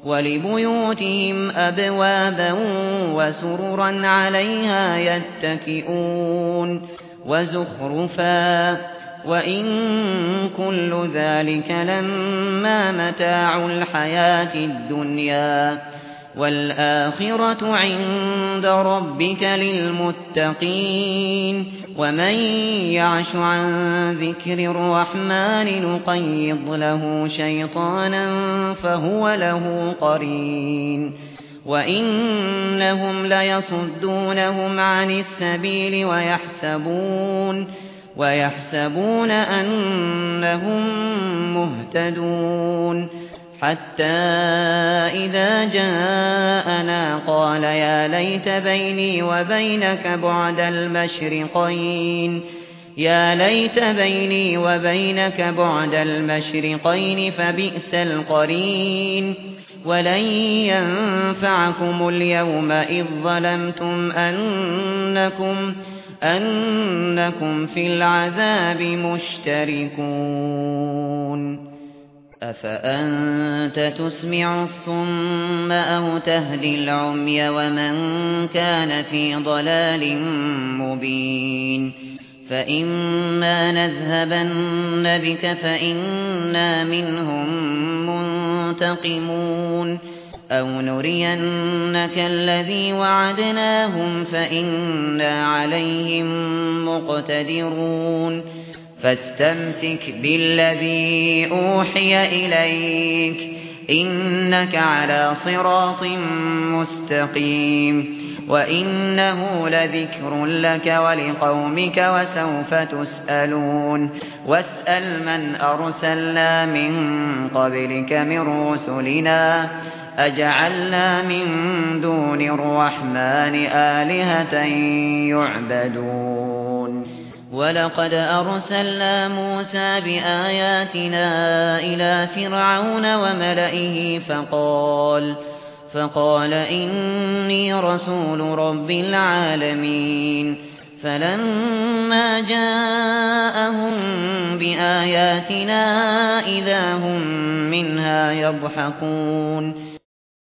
ولبيوتهم أبوابا وسررا عليها يتكئون وزخرفا وإن كل ذلك لما متاع الحياة الدنيا والآخرة عند ربك للمتقين ومن يعش عن ذكر الرحمن نقيض له شيطانا فهو له قرين وإنهم ليصدونهم عن السبيل ويحسبون أنهم مهتدون حتى إذا جاءنا قال يا ليت بيني وبينك بعد المشرقين فبئس القرين ولن ينفعكم اليوم إذ ظلمتم أنكم في العذاب مشتركون أفأنت تسمع الصم أو تهدي العمي ومن كان في ضلال مبين فإما نذهبن بك فإنا منهم منتقمون أو نرينك الذي وعدناهم فإنا عليهم مقتدرون فاستمسك بالذي أوحي إليك إنك على صراط مستقيم وإنه لذكر لك ولقومك وسوف تسألون واسأل من أرسلنا من قبلك من رسلنا أجعلنا من دون الرحمن آلهة يعبدون ولقد أرسلنا موسى بآياتنا إلى فرعون وملئه فقال إني رسول رب العالمين فلما جاءهم بآياتنا إذا هم منها يضحكون